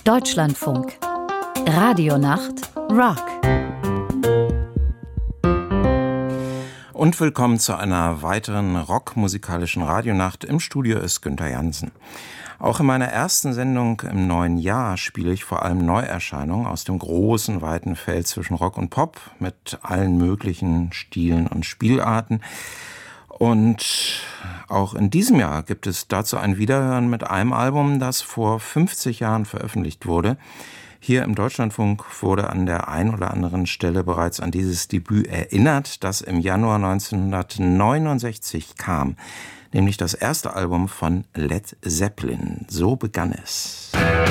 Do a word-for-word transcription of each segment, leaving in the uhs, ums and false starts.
Deutschlandfunk. Radionacht Rock. Und willkommen zu einer weiteren rockmusikalischen Radionacht. Im Studio ist Günther Jansen. Auch in meiner ersten Sendung im neuen Jahr spiele ich vor allem Neuerscheinungen aus dem großen, weiten Feld zwischen Rock und Pop mit allen möglichen Stilen und Spielarten. Und auch in diesem Jahr gibt es dazu ein Wiederhören mit einem Album, das vor fünfzig Jahren veröffentlicht wurde. Hier im Deutschlandfunk wurde an der einen oder anderen Stelle bereits an dieses Debüt erinnert, das im Januar neunzehnhundertneunundsechzig kam, nämlich das erste Album von Led Zeppelin. So begann es.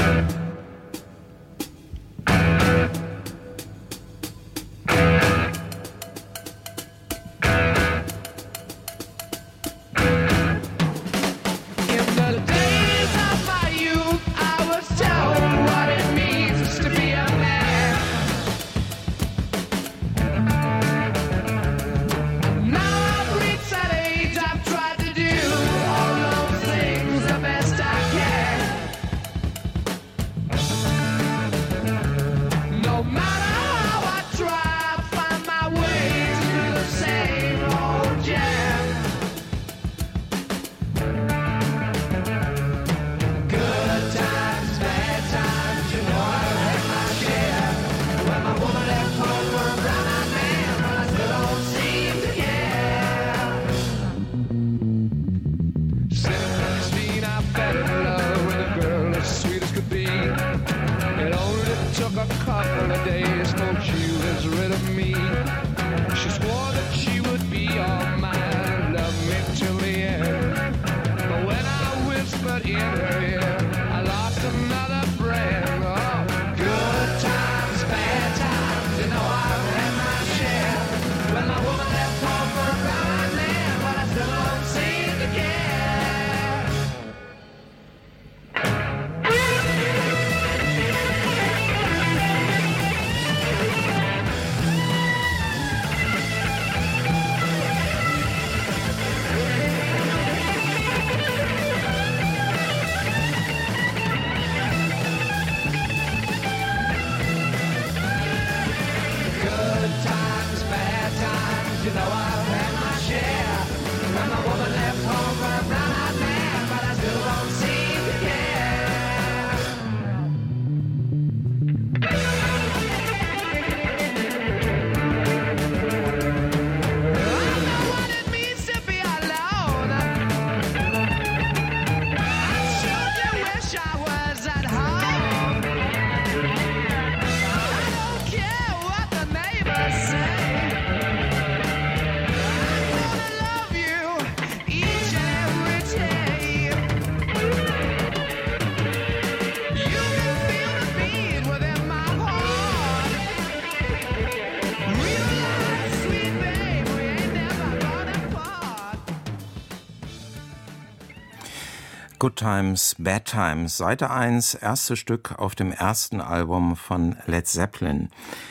Good Times, Bad Times, Seite eins, erstes Stück auf dem ersten Album von Led Zeppelin.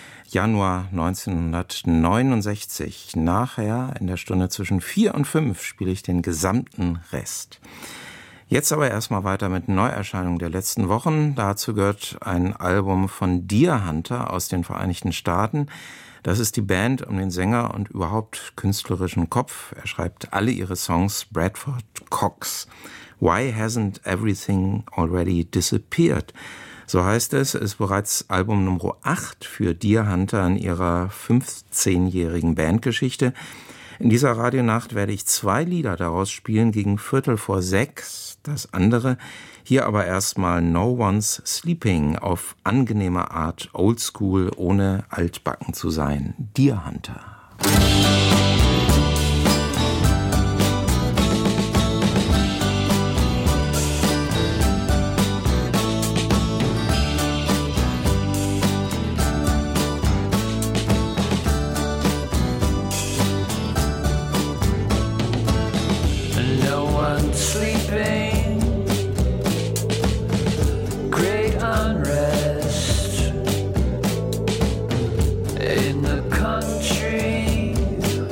Januar neunzehnhundertneunundsechzig. Nachher, in der Stunde zwischen vier und fünf, spiele ich den gesamten Rest. Jetzt aber erstmal weiter mit Neuerscheinungen der letzten Wochen. Dazu gehört ein Album von Deer Hunter aus den Vereinigten Staaten. Das ist die Band um den Sänger und überhaupt künstlerischen Kopf. Er schreibt alle ihre Songs, Bradford Cox. Why Hasn't Everything Already Disappeared? So heißt es, ist bereits Album Nummer acht für Deer Hunter in ihrer fünfzehnjährigen Bandgeschichte. In dieser Radionacht werde ich zwei Lieder daraus spielen gegen Viertel vor sechs. Das andere, hier aber erstmal No One's Sleeping auf angenehme Art oldschool, ohne altbacken zu sein. Deer Hunter. In the country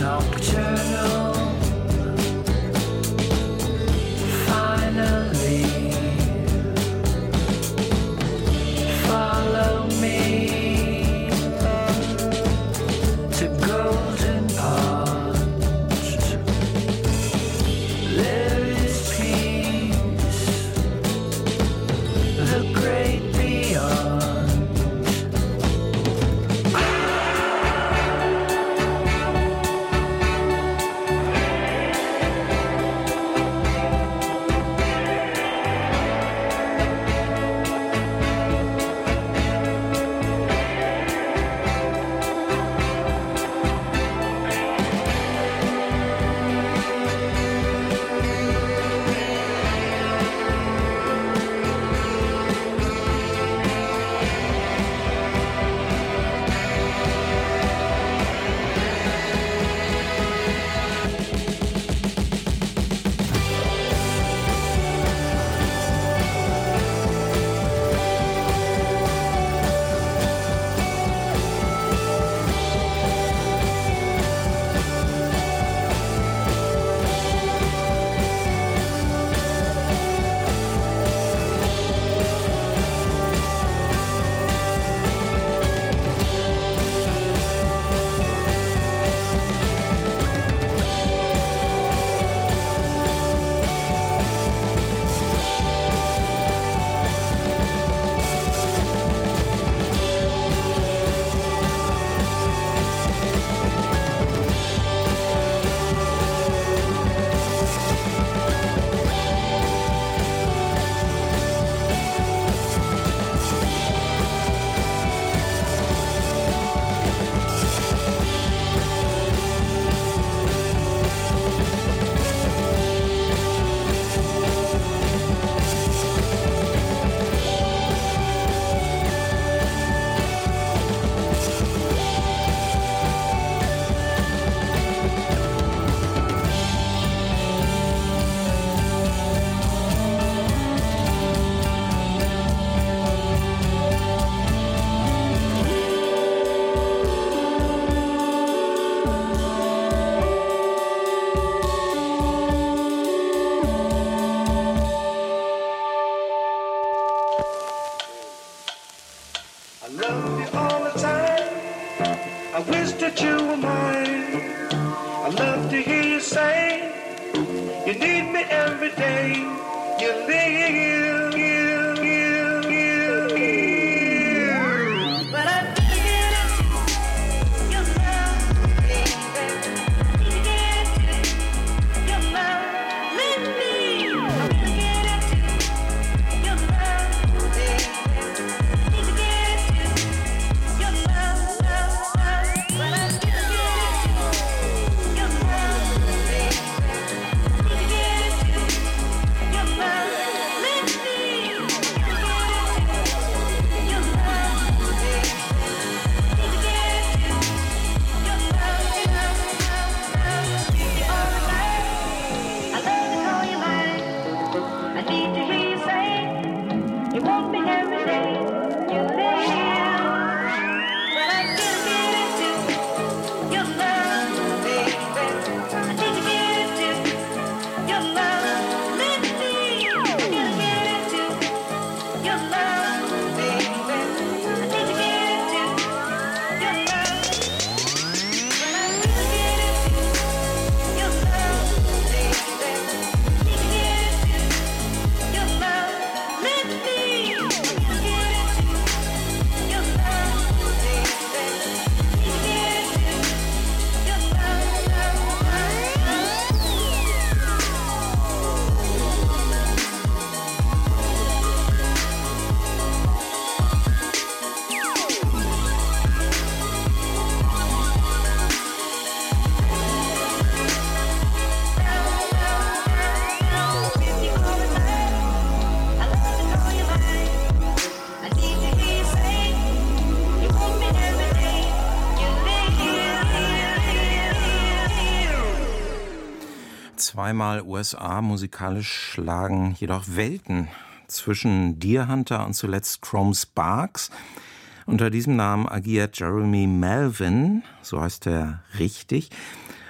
Zweimal U S A musikalisch schlagen jedoch Welten zwischen Deerhunter und zuletzt Chrome Sparks. Unter diesem Namen agiert Jeremy Melvin, so heißt er richtig.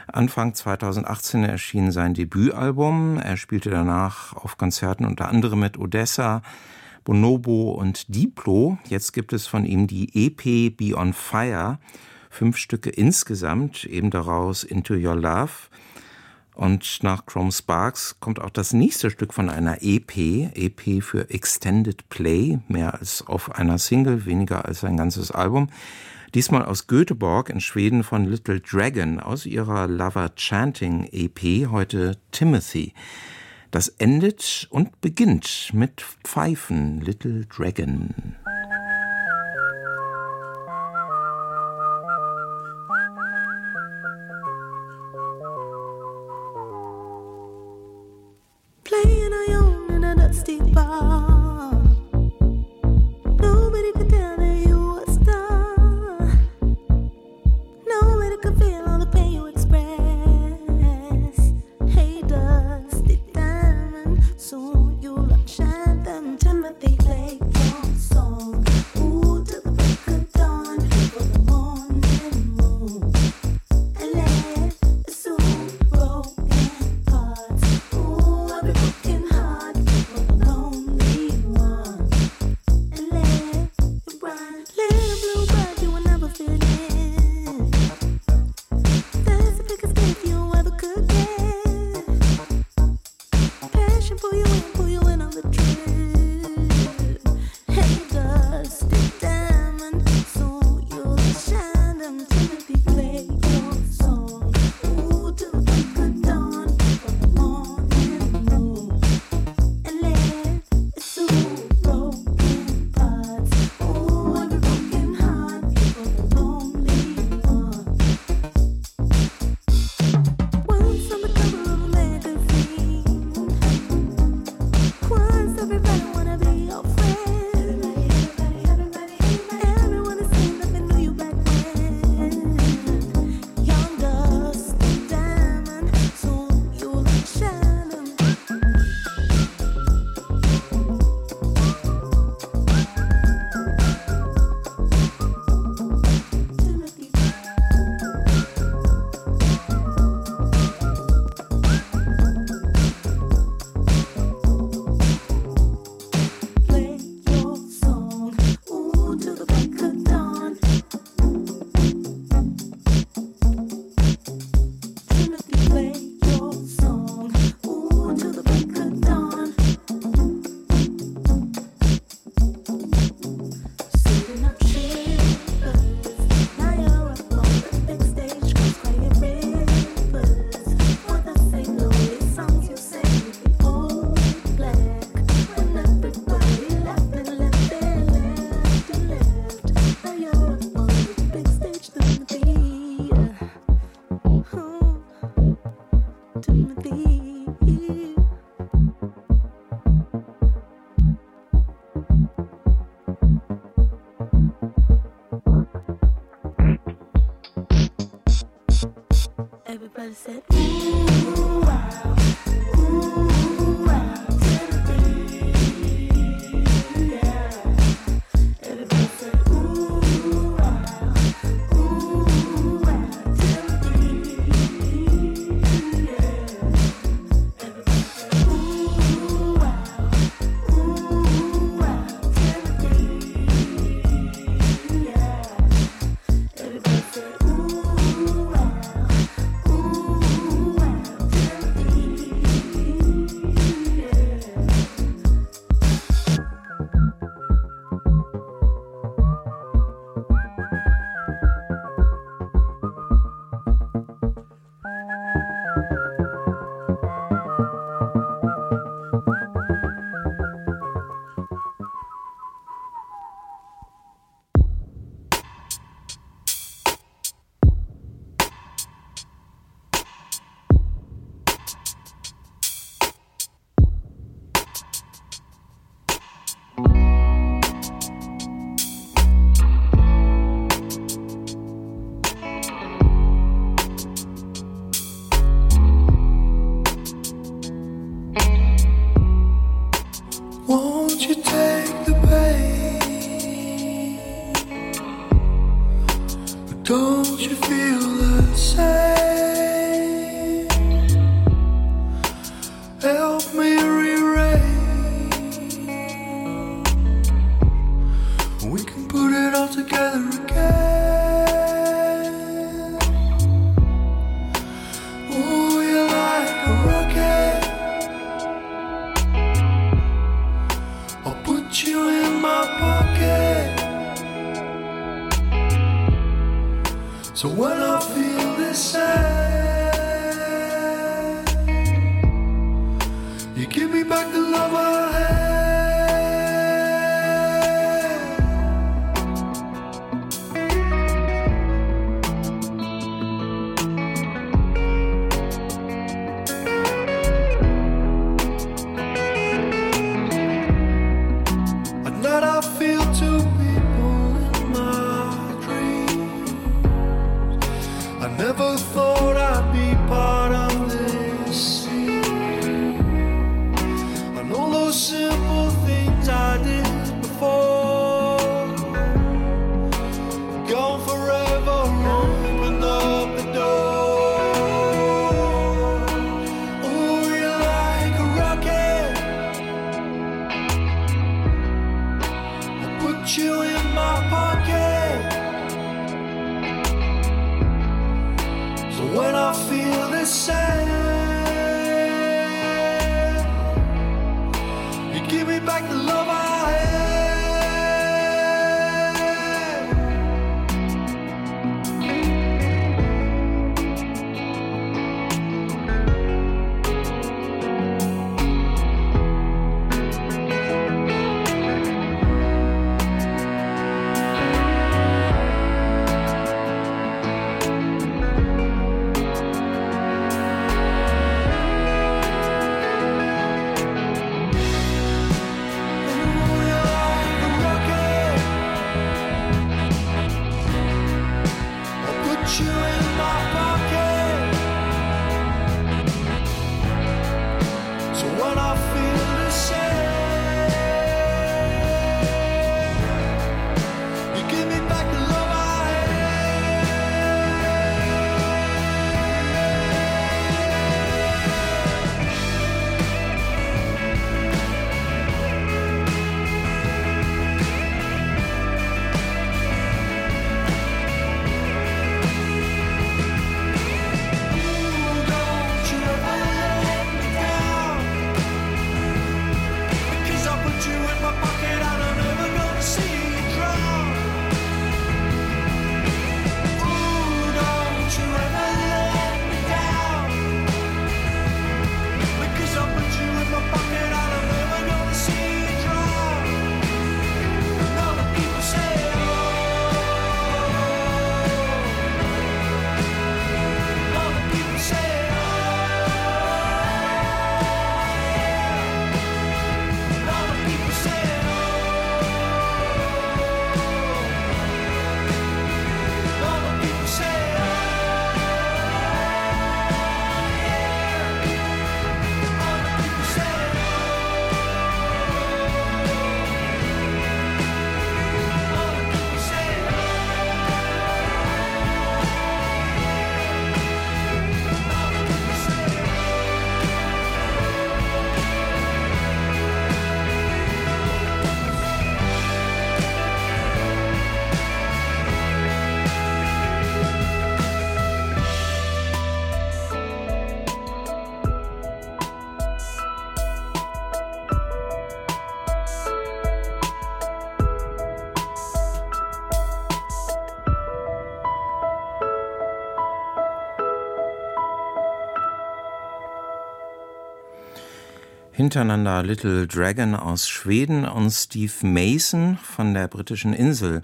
Anfang zweitausendachtzehn erschien sein Debütalbum. Er spielte danach auf Konzerten unter anderem mit Odessa, Bonobo und Diplo. Jetzt gibt es von ihm die E P Be on Fire. Fünf Stücke insgesamt, eben daraus Into Your Love. Und nach Chrome Sparks kommt auch das nächste Stück von einer E P. E P für Extended Play, mehr als auf einer Single, weniger als ein ganzes Album. Diesmal aus Göteborg in Schweden von Little Dragon, aus ihrer Lover Chanting E P, heute Timothy. Das endet und beginnt mit Pfeifen, Little Dragon. Playing on your own in a dusty bar. Nobody could tell that you were a star. Nobody could feel all the pain you express. Hey, dusty diamond, soon you'll outshine them. Timothy, play your song. Ooh, till the break of dawn, for the morning moon. And let it soon broken parts. Ooh, every broken heart for the lonely one. And let it run. Little bluebird, you will never fit in. That's the biggest gift you ever could get. Passion pull you in, pull you in on the trip. Hey, dusty diamond, so you'll shine them. Timothy, play your song. Ooh, till the break of dawn, for the morning moon. And let it soon broken parts. Ooh, every broken heart for the lonely one. Once on the cover of a magazine. Once everybody wanna be your friend. Everybody, everyone has seen that they knew you back when. Young dusty diamond, soon you'll outshine 'em. Timothy, play your song. Ooh, till the break of dawn. Timothy, play your song. Ooh, till the break of dawn. Sitting up shivers. Now you're up on the big stage, cause crying rivers. What I say, lonely songs you sing with the old black. When everybody left and left and left and left. Now you're up on the big stage, Timothy. Ooh, Timothy. Everybody said, ooh, wow, ooh, wow, Timothy, yeah. Everybody said, ooh, wow, ooh, wow, Timothy, yeah. Everybody said, ooh, wow, ooh, wow, Timothy, yeah. Everybody said, ooh, wow, ooh, wow, Timothy. So when I feel this sad, you give me back the love I had. At night I feel two people in my dreams. I never thought I'd be part of this scene. And all those simple things I did before, gone forever, open up the door. Oh, you're like a rocket, I put you in my pocket. So when I feel this sad, you give me back the love I had. Hintereinander Little Dragon aus Schweden und Steve Mason von der britischen Insel.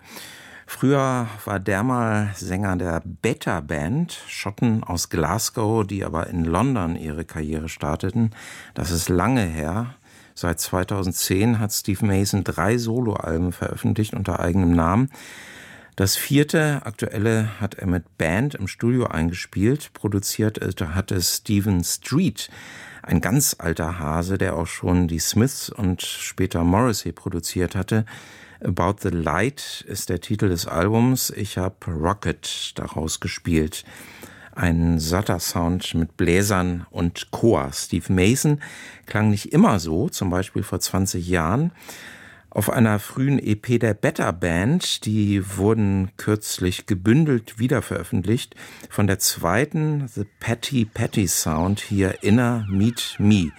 Früher war der mal Sänger der Better Band, Schotten aus Glasgow, die aber in London ihre Karriere starteten. Das ist lange her. Seit zweitausendzehn hat Steve Mason drei Soloalben veröffentlicht unter eigenem Namen. Das vierte, aktuelle, hat er mit Band im Studio eingespielt. Produziert hat es Stephen Street, ein ganz alter Hase, der auch schon die Smiths und später Morrissey produziert hatte. About the Light ist der Titel des Albums. Ich habe Rocket daraus gespielt. Ein satter Sound mit Bläsern und Chor. Steve Mason klang nicht immer so, zum Beispiel vor zwanzig Jahren. Auf einer frühen E P der Better Band, die wurden kürzlich gebündelt wiederveröffentlicht, von der zweiten The Patty Patty Sound, hier Inner Meet Me.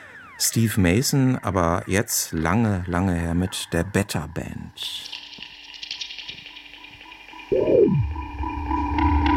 Steve Mason, aber jetzt lange, lange her mit der Better Band.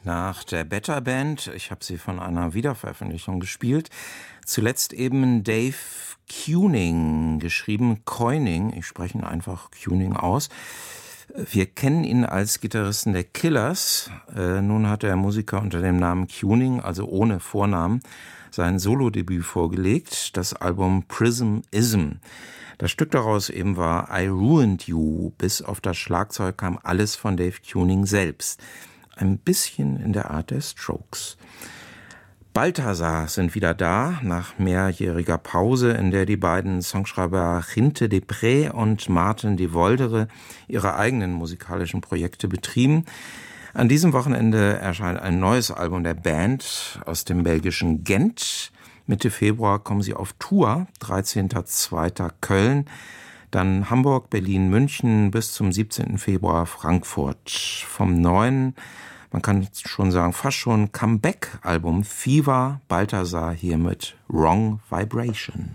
Nach der Better Band, ich habe sie von einer Wiederveröffentlichung gespielt, zuletzt eben Dave Keuning, geschrieben Keuning, ich spreche ihn einfach Keuning aus. Wir kennen ihn als Gitarristen der Killers, äh, nun hat der Musiker unter dem Namen Keuning, also ohne Vornamen, sein Solodebüt vorgelegt, das Album Prism-Ism. Das Stück daraus eben war I Ruined You, bis auf das Schlagzeug kam alles von Dave Keuning selbst. Ein bisschen in der Art der Strokes. Balthazar sind wieder da, nach mehrjähriger Pause, in der die beiden Songschreiber Ginte de Pré und Maarten de Voldere ihre eigenen musikalischen Projekte betrieben. An diesem Wochenende erscheint ein neues Album der Band aus dem belgischen Gent. Mitte Februar kommen sie auf Tour, dreizehnter zweiter Köln, dann Hamburg, Berlin, München bis zum siebzehnten Februar Frankfurt. Vom neuen, man kann schon sagen, fast schon Comeback-Album Fever, Balthazar hier mit Wrong Vibration.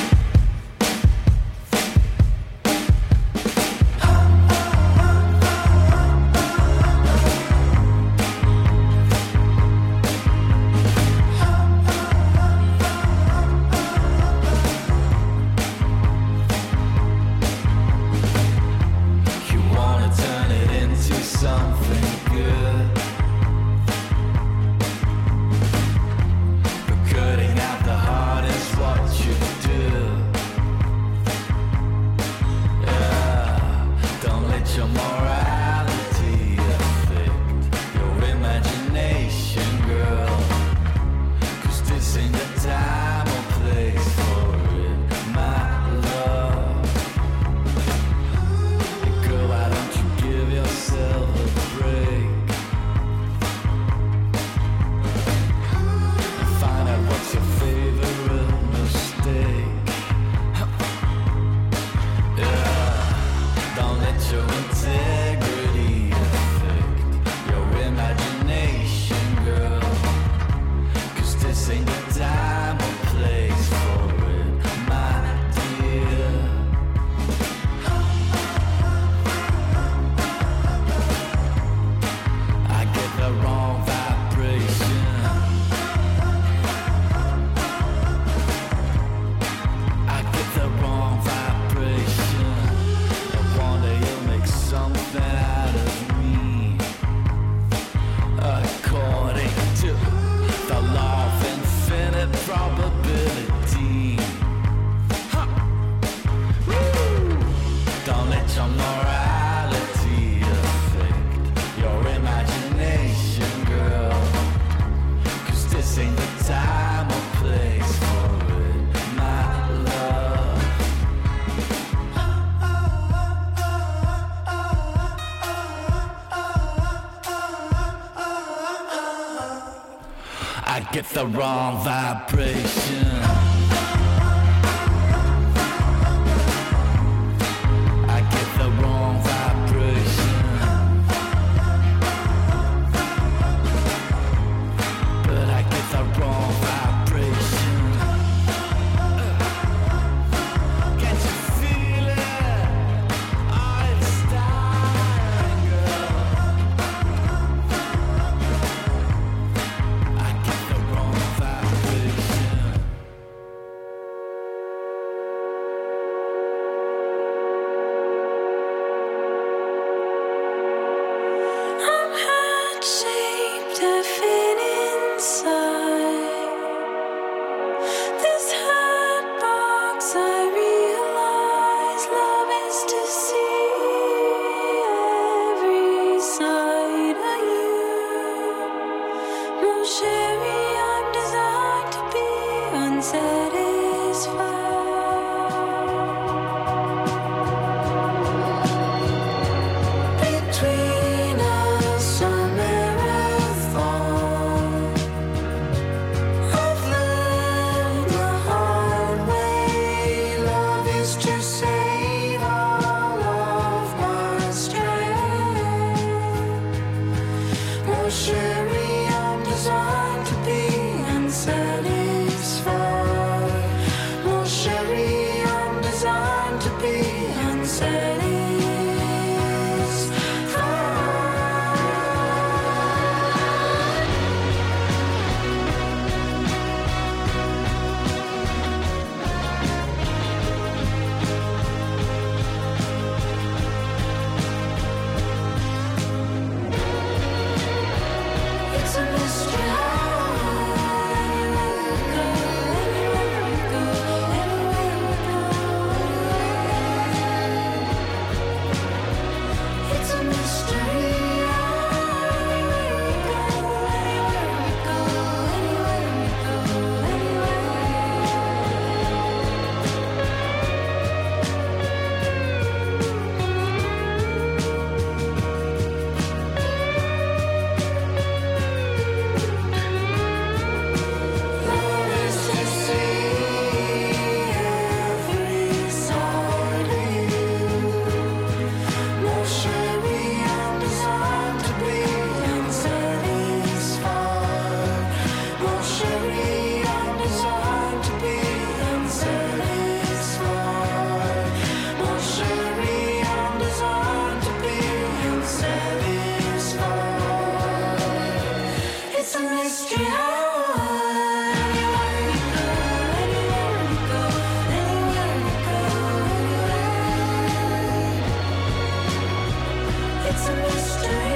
Get the wrong vibration. I get the wrong vibration. But I get the wrong vibration. Can't you feel it? Oh, it's starting, girl. I get the wrong vibration. mystery. Anywhere you go, anywhere you go, anywhere you go, anywhere. It's a mystery.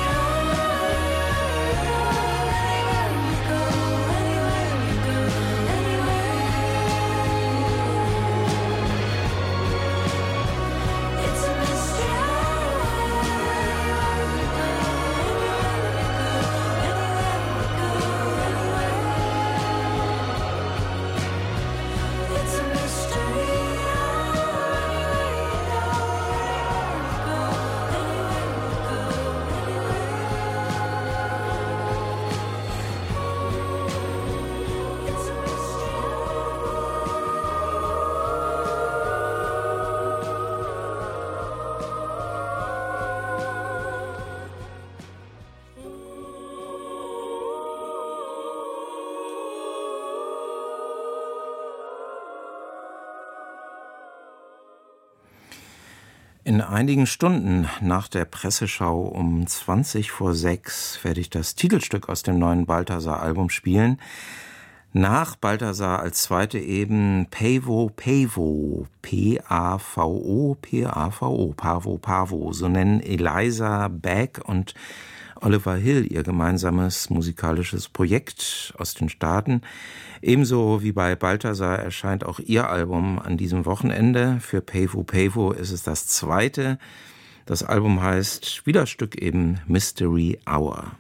In einigen Stunden nach der Presseschau um zwanzig vor sechs werde ich das Titelstück aus dem neuen Balthasar-Album spielen. Nach Balthasar als zweite eben Pavo Pavo, P A V O, P A V O, Pavo Pavo. So nennen Eliza Beck und Oliver Hill ihr gemeinsames musikalisches Projekt aus den Staaten. Ebenso wie bei Balthasar erscheint auch ihr Album an diesem Wochenende. Für Pavo Pavo ist es das zweite. Das Album heißt wie das Stück eben Mystery Hour.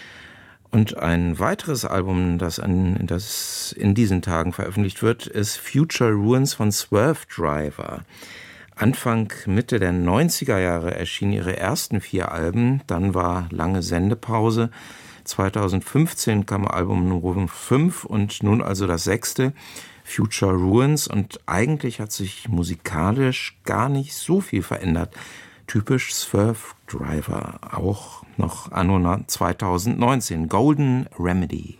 Und ein weiteres Album, das, an, das in diesen Tagen veröffentlicht wird, ist Future Ruins von Swerve Driver. Anfang, Mitte der neunziger Jahre erschienen ihre ersten vier Alben, dann war lange Sendepause. zweitausendfünfzehn kam Album Nummer fünf und nun also das sechste, Future Ruins. Und eigentlich hat sich musikalisch gar nicht so viel verändert. Typisch Swerve Driver, auch noch anno zweitausendneunzehn, Golden Remedy.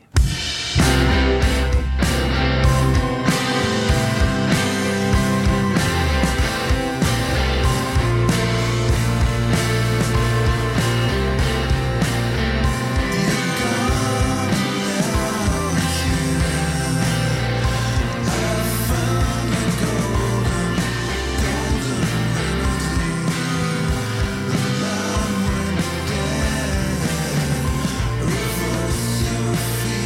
Feel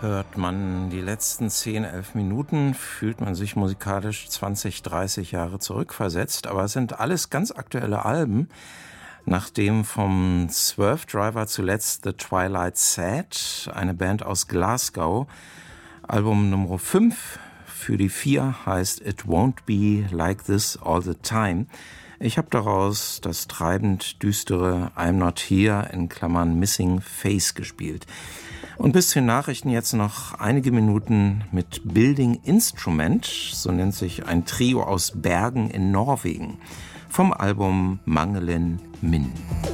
hört man die letzten zehn, elf Minuten, fühlt man sich musikalisch zwanzig, dreißig Jahre zurückversetzt. Aber es sind alles ganz aktuelle Alben. Nachdem vom Swerve Driver zuletzt The Twilight Sad, eine Band aus Glasgow, Album Nummer fünf für die vier heißt It Won't Be Like This All the Time. Ich habe daraus das treibend düstere I'm Not Here in Klammern Missing Face gespielt. Und bis zu den Nachrichten jetzt noch einige Minuten mit Building Instrument, so nennt sich ein Trio aus Bergen in Norwegen, vom Album Mangelen Min.